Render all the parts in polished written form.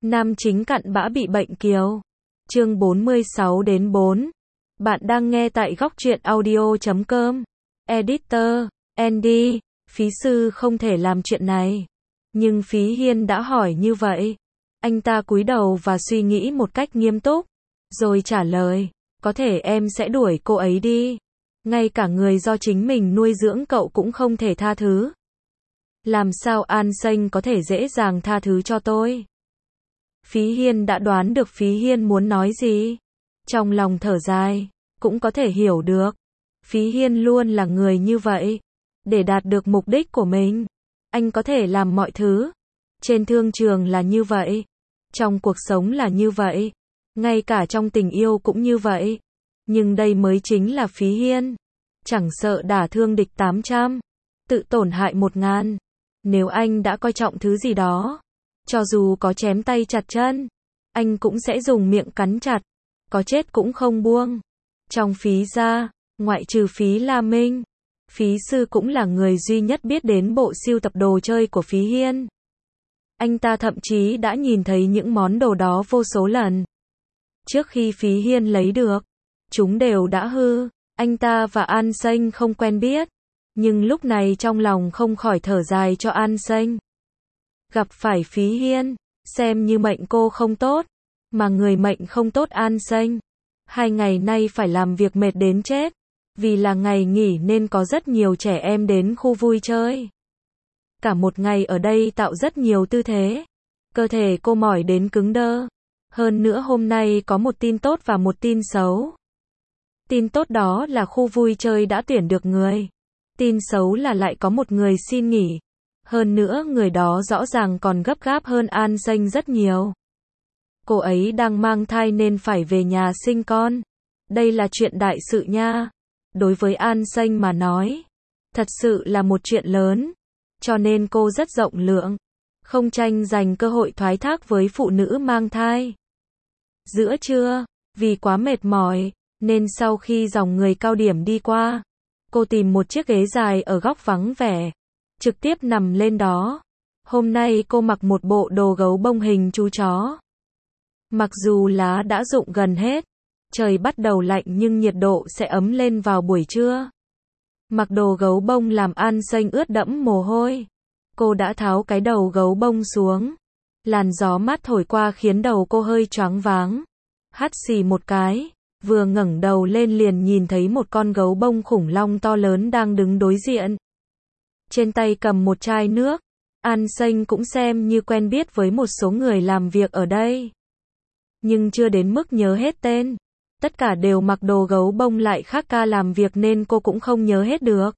Nam chính cặn bã bị bệnh kiều. Chương 46-4. Bạn đang nghe tại góc truyện audio.com. Editor, Andy, phí sư không thể làm chuyện này. Nhưng Phí Hiên đã hỏi như vậy. Anh ta cúi đầu và suy nghĩ một cách nghiêm túc. Rồi trả lời, có thể em sẽ đuổi cô ấy đi. Ngay cả người do chính mình nuôi dưỡng cậu cũng không thể tha thứ. Làm sao An Xanh có thể dễ dàng tha thứ cho tôi? Phí Hiên đã đoán được Phí Hiên muốn nói gì. Trong lòng thở dài, cũng có thể hiểu được. Phí Hiên luôn là người như vậy. Để đạt được mục đích của mình, anh có thể làm mọi thứ. Trên thương trường là như vậy. Trong cuộc sống là như vậy. Ngay cả trong tình yêu cũng như vậy. Nhưng đây mới chính là Phí Hiên. Chẳng sợ đả thương địch 800, tự tổn hại 1000. Nếu anh đã coi trọng thứ gì đó, cho dù có chém tay chặt chân, anh cũng sẽ dùng miệng cắn chặt, có chết cũng không buông. Trong Phí gia, ngoại trừ Phí La Minh, Phí sư cũng là người duy nhất biết đến bộ sưu tập đồ chơi của Phí Hiên. Anh ta thậm chí đã nhìn thấy những món đồ đó vô số lần. Trước khi Phí Hiên lấy được, chúng đều đã hư. Anh ta và An Xanh không quen biết, nhưng lúc này trong lòng không khỏi thở dài cho An Xanh. Gặp phải Phí Hiên, xem như mệnh cô không tốt, mà người mệnh không tốt An Xanh. 2 ngày nay phải làm việc mệt đến chết, vì là ngày nghỉ nên có rất nhiều trẻ em đến khu vui chơi. Cả một ngày ở đây tạo rất nhiều tư thế, cơ thể cô mỏi đến cứng đơ. Hơn nữa hôm nay có một tin tốt và một tin xấu. Tin tốt đó là khu vui chơi đã tuyển được người. Tin xấu là lại có một người xin nghỉ. Hơn nữa người đó rõ ràng còn gấp gáp hơn An Xanh rất nhiều. Cô ấy đang mang thai nên phải về nhà sinh con. Đây là chuyện đại sự nha. Đối với An Xanh mà nói, thật sự là một chuyện lớn. Cho nên cô rất rộng lượng, không tranh giành cơ hội thoái thác với phụ nữ mang thai. Giữa trưa, vì quá mệt mỏi, nên sau khi dòng người cao điểm đi qua, cô tìm một chiếc ghế dài ở góc vắng vẻ, trực tiếp nằm lên đó. Hôm nay cô mặc một bộ đồ gấu bông hình chú chó. Mặc dù lá đã rụng gần hết, trời bắt đầu lạnh nhưng nhiệt độ sẽ ấm lên vào buổi trưa. Mặc đồ gấu bông làm An Xanh ướt đẫm mồ hôi. Cô đã tháo cái đầu gấu bông xuống. Làn gió mát thổi qua khiến đầu cô hơi choáng váng. Hắt xì một cái, vừa ngẩng đầu lên liền nhìn thấy một con gấu bông khủng long to lớn đang đứng đối diện. Trên tay cầm một chai nước. An Xanh cũng xem như quen biết với một số người làm việc ở đây, nhưng chưa đến mức nhớ hết tên. Tất cả đều mặc đồ gấu bông lại khác ca làm việc nên cô cũng không nhớ hết được.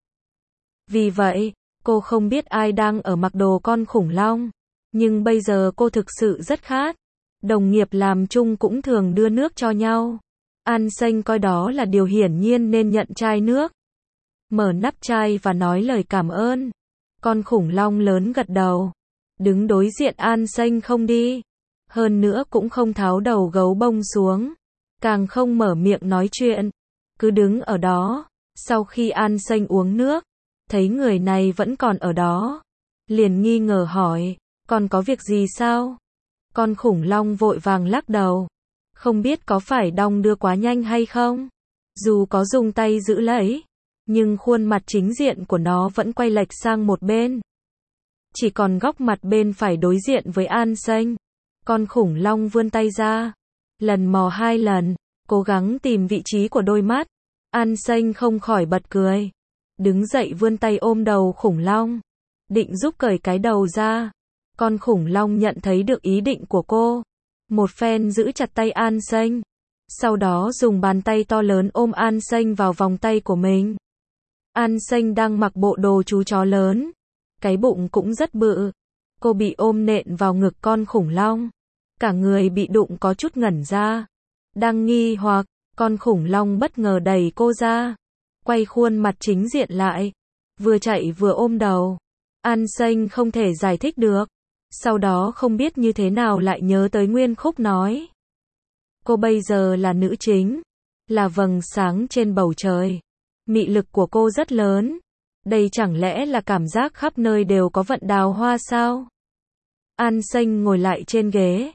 Vì vậy, cô không biết ai đang ở mặc đồ con khủng long. Nhưng bây giờ cô thực sự rất khát. Đồng nghiệp làm chung cũng thường đưa nước cho nhau. An Xanh coi đó là điều hiển nhiên nên nhận chai nước. Mở nắp chai và nói lời cảm ơn. Con khủng long lớn gật đầu. Đứng đối diện An Xanh không đi. Hơn nữa cũng không tháo đầu gấu bông xuống. Càng không mở miệng nói chuyện. Cứ đứng ở đó. Sau khi An Xanh uống nước, thấy người này vẫn còn ở đó, liền nghi ngờ hỏi, còn có việc gì sao? Con khủng long vội vàng lắc đầu. Không biết có phải đong đưa quá nhanh hay không? Dù có dùng tay giữ lấy, nhưng khuôn mặt chính diện của nó vẫn quay lệch sang một bên. Chỉ còn góc mặt bên phải đối diện với An Xanh. Con khủng long vươn tay ra, lần mò 2 lần, cố gắng tìm vị trí của đôi mắt. An Xanh không khỏi bật cười. Đứng dậy vươn tay ôm đầu khủng long, định giúp cởi cái đầu ra. Con khủng long nhận thấy được ý định của cô, một phen giữ chặt tay An Xanh, sau đó dùng bàn tay to lớn ôm An Xanh vào vòng tay của mình. An Xanh đang mặc bộ đồ chú chó lớn, cái bụng cũng rất bự. Cô bị ôm nện vào ngực con khủng long, cả người bị đụng có chút ngẩn ra. Đang nghi hoặc, con khủng long bất ngờ đẩy cô ra, quay khuôn mặt chính diện lại, vừa chạy vừa ôm đầu. An Xanh không thể giải thích được. Sau đó không biết như thế nào lại nhớ tới Nguyên Khúc nói. Cô bây giờ là nữ chính, là vầng sáng trên bầu trời. Mị lực của cô rất lớn. Đây chẳng lẽ là cảm giác khắp nơi đều có vận đào hoa sao? An Xanh ngồi lại trên ghế,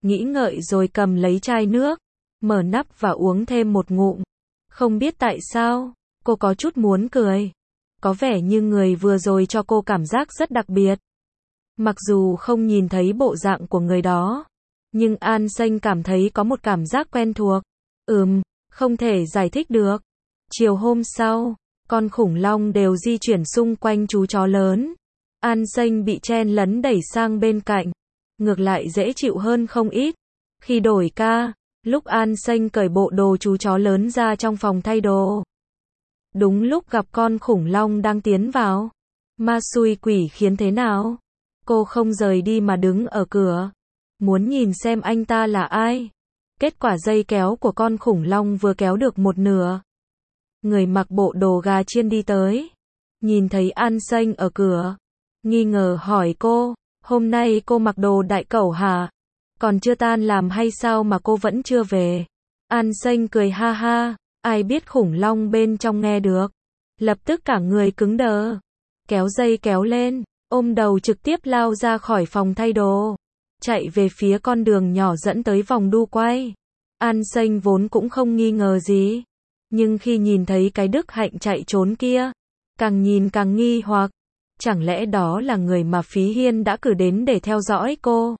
nghĩ ngợi rồi cầm lấy chai nước, mở nắp và uống thêm một ngụm. Không biết tại sao, cô có chút muốn cười. Có vẻ như người vừa rồi cho cô cảm giác rất đặc biệt. Mặc dù không nhìn thấy bộ dạng của người đó, nhưng An Xanh cảm thấy có một cảm giác quen thuộc. Không thể giải thích được. Chiều hôm sau, con khủng long đều di chuyển xung quanh chú chó lớn. An Xanh bị chen lấn đẩy sang bên cạnh. Ngược lại dễ chịu hơn không ít. Khi đổi ca, lúc An Xanh cởi bộ đồ chú chó lớn ra trong phòng thay đồ. Đúng lúc gặp con khủng long đang tiến vào. Ma xui quỷ khiến thế nào? Cô không rời đi mà đứng ở cửa. Muốn nhìn xem anh ta là ai. Kết quả dây kéo của con khủng long vừa kéo được một nửa. Người mặc bộ đồ gà chiên đi tới. Nhìn thấy An Xanh ở cửa. Nghi ngờ hỏi cô, hôm nay cô mặc đồ đại cẩu hả? Còn chưa tan làm hay sao mà cô vẫn chưa về? An Xanh cười ha ha, ai biết khủng long bên trong nghe được. Lập tức cả người cứng đờ. Kéo dây kéo lên, ôm đầu trực tiếp lao ra khỏi phòng thay đồ. Chạy về phía con đường nhỏ dẫn tới vòng đu quay. An Xanh vốn cũng không nghi ngờ gì. Nhưng khi nhìn thấy cái Đức Hạnh chạy trốn kia, càng nhìn càng nghi hoặc. Chẳng lẽ đó là người mà Phí Hiên đã cử đến để theo dõi cô?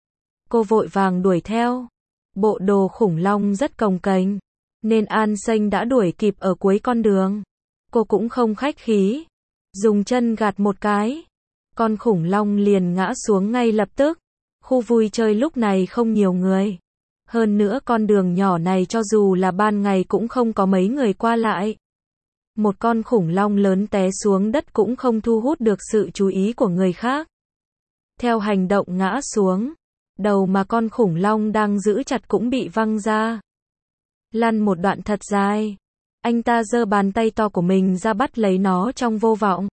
Cô vội vàng đuổi theo. Bộ đồ khủng long rất cồng kềnh, nên An Xanh đã đuổi kịp ở cuối con đường. Cô cũng không khách khí. Dùng chân gạt một cái. Con khủng long liền ngã xuống ngay lập tức. Khu vui chơi lúc này không nhiều người. Hơn nữa con đường nhỏ này cho dù là ban ngày cũng không có mấy người qua lại. Một con khủng long lớn té xuống đất cũng không thu hút được sự chú ý của người khác. Theo hành động ngã xuống, đầu mà con khủng long đang giữ chặt cũng bị văng ra. Lăn một đoạn thật dài. Anh ta giơ bàn tay to của mình ra bắt lấy nó trong vô vọng.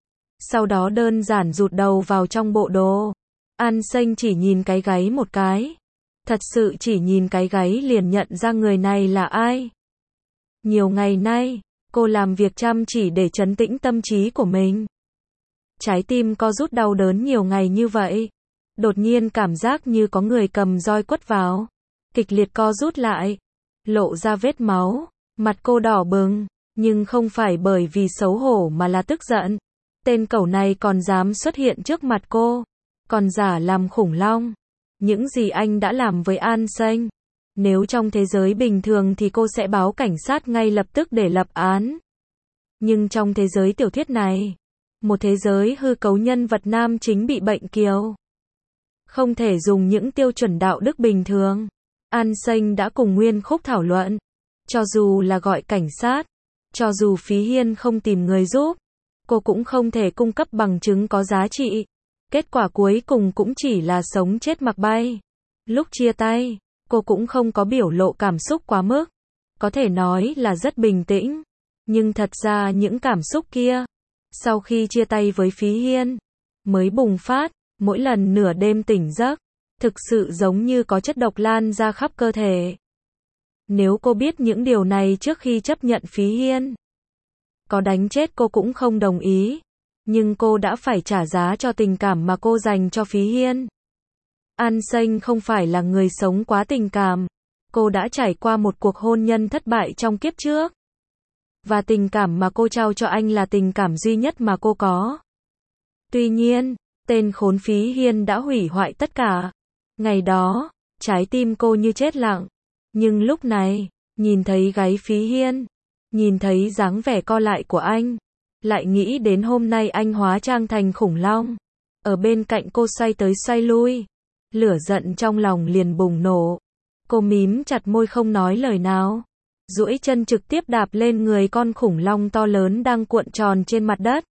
Sau đó đơn giản rụt đầu vào trong bộ đồ. An Xanh chỉ nhìn cái gáy một cái. Thật sự chỉ nhìn cái gáy liền nhận ra người này là ai. Nhiều ngày nay, cô làm việc chăm chỉ để trấn tĩnh tâm trí của mình. Trái tim co rút đau đớn nhiều ngày như vậy. Đột nhiên cảm giác như có người cầm roi quất vào. Kịch liệt co rút lại. Lộ ra vết máu. Mặt cô đỏ bừng. Nhưng không phải bởi vì xấu hổ mà là tức giận. Tên cẩu này còn dám xuất hiện trước mặt cô. Còn giả làm khủng long. Những gì anh đã làm với An Xanh. Nếu trong thế giới bình thường thì cô sẽ báo cảnh sát ngay lập tức để lập án. Nhưng trong thế giới tiểu thuyết này, một thế giới hư cấu nhân vật nam chính bị bệnh kiều. Không thể dùng những tiêu chuẩn đạo đức bình thường. An Xanh đã cùng Nguyên Khúc thảo luận. Cho dù là gọi cảnh sát, cho dù Phí Hiên không tìm người giúp, cô cũng không thể cung cấp bằng chứng có giá trị. Kết quả cuối cùng cũng chỉ là sống chết mặc bay. Lúc chia tay, cô cũng không có biểu lộ cảm xúc quá mức. Có thể nói là rất bình tĩnh. Nhưng thật ra những cảm xúc kia, sau khi chia tay với Phí Hiên, mới bùng phát. Mỗi lần nửa đêm tỉnh giấc, thực sự giống như có chất độc lan ra khắp cơ thể. Nếu cô biết những điều này trước khi chấp nhận Phí Hiên, có đánh chết cô cũng không đồng ý. Nhưng cô đã phải trả giá cho tình cảm mà cô dành cho Phí Hiên. An Xanh không phải là người sống quá tình cảm. Cô đã trải qua một cuộc hôn nhân thất bại trong kiếp trước. Và tình cảm mà cô trao cho anh là tình cảm duy nhất mà cô có. Tuy nhiên, tên khốn Phí Hiên đã hủy hoại tất cả. Ngày đó, trái tim cô như chết lặng. Nhưng lúc này, nhìn thấy gáy Phí Hiên, nhìn thấy dáng vẻ co lại của anh, lại nghĩ đến hôm nay anh hóa trang thành khủng long. Ở bên cạnh cô xoay tới xoay lui. Lửa giận trong lòng liền bùng nổ. Cô mím chặt môi không nói lời nào. Duỗi chân trực tiếp đạp lên người con khủng long to lớn đang cuộn tròn trên mặt đất.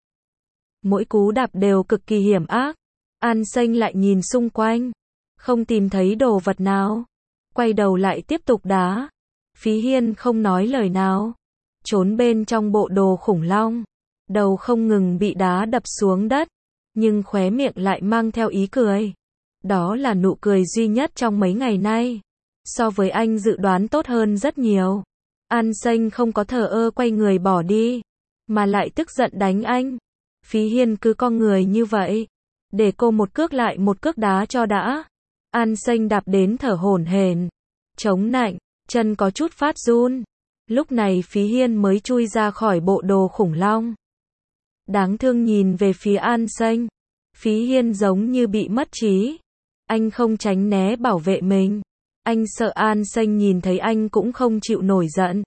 Mỗi cú đạp đều cực kỳ hiểm ác. An Xanh lại nhìn xung quanh. Không tìm thấy đồ vật nào. Quay đầu lại tiếp tục đá. Phí Hiên không nói lời nào. Trốn bên trong bộ đồ khủng long. Đầu không ngừng bị đá đập xuống đất. Nhưng khóe miệng lại mang theo ý cười. Đó là nụ cười duy nhất trong mấy ngày nay. So với anh dự đoán tốt hơn rất nhiều. An Xanh không có thờ ơ quay người bỏ đi. Mà lại tức giận đánh anh. Phí Hiên cứ con người như vậy. Để cô một cước lại một cước đá cho đã. An Xanh đạp đến thở hổn hển, chống nạnh, chân có chút phát run. Lúc này Phí Hiên mới chui ra khỏi bộ đồ khủng long. Đáng thương nhìn về phía An Xanh. Phí Hiên giống như bị mất trí. Anh không tránh né bảo vệ mình. Anh sợ An Xanh nhìn thấy anh cũng không chịu nổi giận.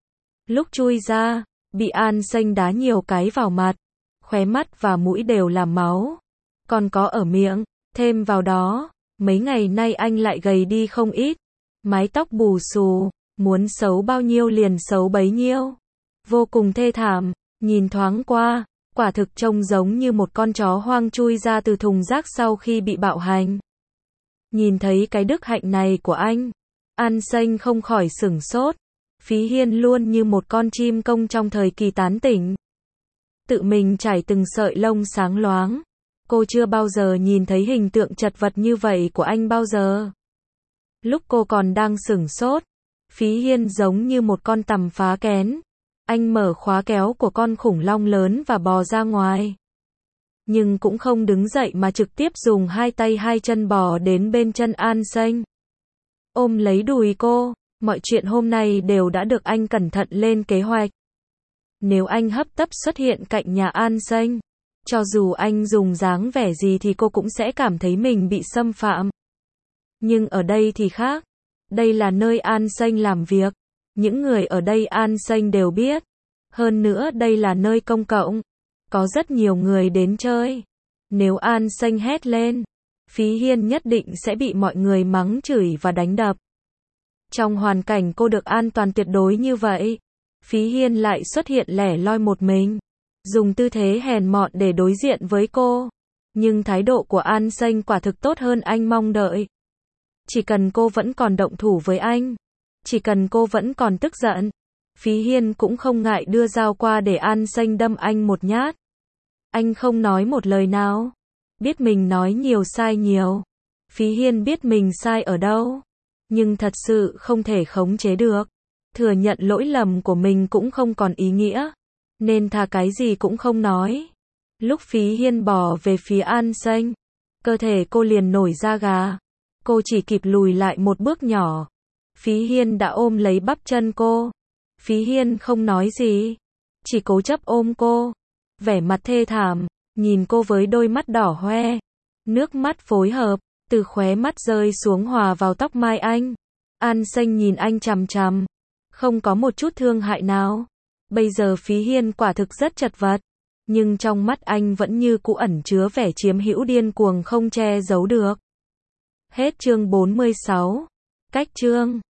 Lúc chui ra, bị An Xanh đá nhiều cái vào mặt. Khóe mắt và mũi đều là máu. Còn có ở miệng. Thêm vào đó, mấy ngày nay anh lại gầy đi không ít. Mái tóc bù xù, muốn xấu bao nhiêu liền xấu bấy nhiêu. Vô cùng thê thảm, nhìn thoáng qua, quả thực trông giống như một con chó hoang chui ra từ thùng rác sau khi bị bạo hành. Nhìn thấy cái đức hạnh này của anh, An Xanh không khỏi sửng sốt. Phí Hiên luôn như một con chim công trong thời kỳ tán tỉnh. Tự mình chải từng sợi lông sáng loáng. Cô chưa bao giờ nhìn thấy hình tượng chật vật như vậy của anh bao giờ. Lúc cô còn đang sửng sốt, Phí Hiên giống như một con tằm phá kén. Anh mở khóa kéo của con khủng long lớn và bò ra ngoài. Nhưng cũng không đứng dậy mà trực tiếp dùng hai tay hai chân bò đến bên chân An Xanh. Ôm lấy đùi cô, mọi chuyện hôm nay đều đã được anh cẩn thận lên kế hoạch. Nếu anh hấp tấp xuất hiện cạnh nhà An Xanh, cho dù anh dùng dáng vẻ gì thì cô cũng sẽ cảm thấy mình bị xâm phạm. Nhưng ở đây thì khác. Đây là nơi An Xanh làm việc. Những người ở đây An Xanh đều biết. Hơn nữa đây là nơi công cộng. Có rất nhiều người đến chơi. Nếu An Xanh hét lên, Phí Hiên nhất định sẽ bị mọi người mắng chửi và đánh đập. Trong hoàn cảnh cô được an toàn tuyệt đối như vậy, Phí Hiên lại xuất hiện lẻ loi một mình, dùng tư thế hèn mọn để đối diện với cô. Nhưng thái độ của An Xanh quả thực tốt hơn anh mong đợi. Chỉ cần cô vẫn còn động thủ với anh, chỉ cần cô vẫn còn tức giận, Phí Hiên cũng không ngại đưa dao qua để An Xanh đâm anh một nhát. Anh không nói một lời nào. Biết mình nói nhiều sai nhiều. Phí Hiên biết mình sai ở đâu. Nhưng thật sự không thể khống chế được. Thừa nhận lỗi lầm của mình cũng không còn ý nghĩa. Nên thà cái gì cũng không nói. Lúc Phí Hiên bò về phía An Xanh, cơ thể cô liền nổi da gà. Cô chỉ kịp lùi lại một bước nhỏ. Phí Hiên đã ôm lấy bắp chân cô. Phí Hiên không nói gì, chỉ cố chấp ôm cô. Vẻ mặt thê thảm, nhìn cô với đôi mắt đỏ hoe. Nước mắt phối hợp, từ khóe mắt rơi xuống hòa vào tóc mai anh. An Xanh nhìn anh chằm chằm, không có một chút thương hại nào. Bây giờ Phí Hiên quả thực rất chật vật, nhưng trong mắt anh vẫn như cũ ẩn chứa vẻ chiếm hữu điên cuồng không che giấu được. Hết chương 46. Cách chương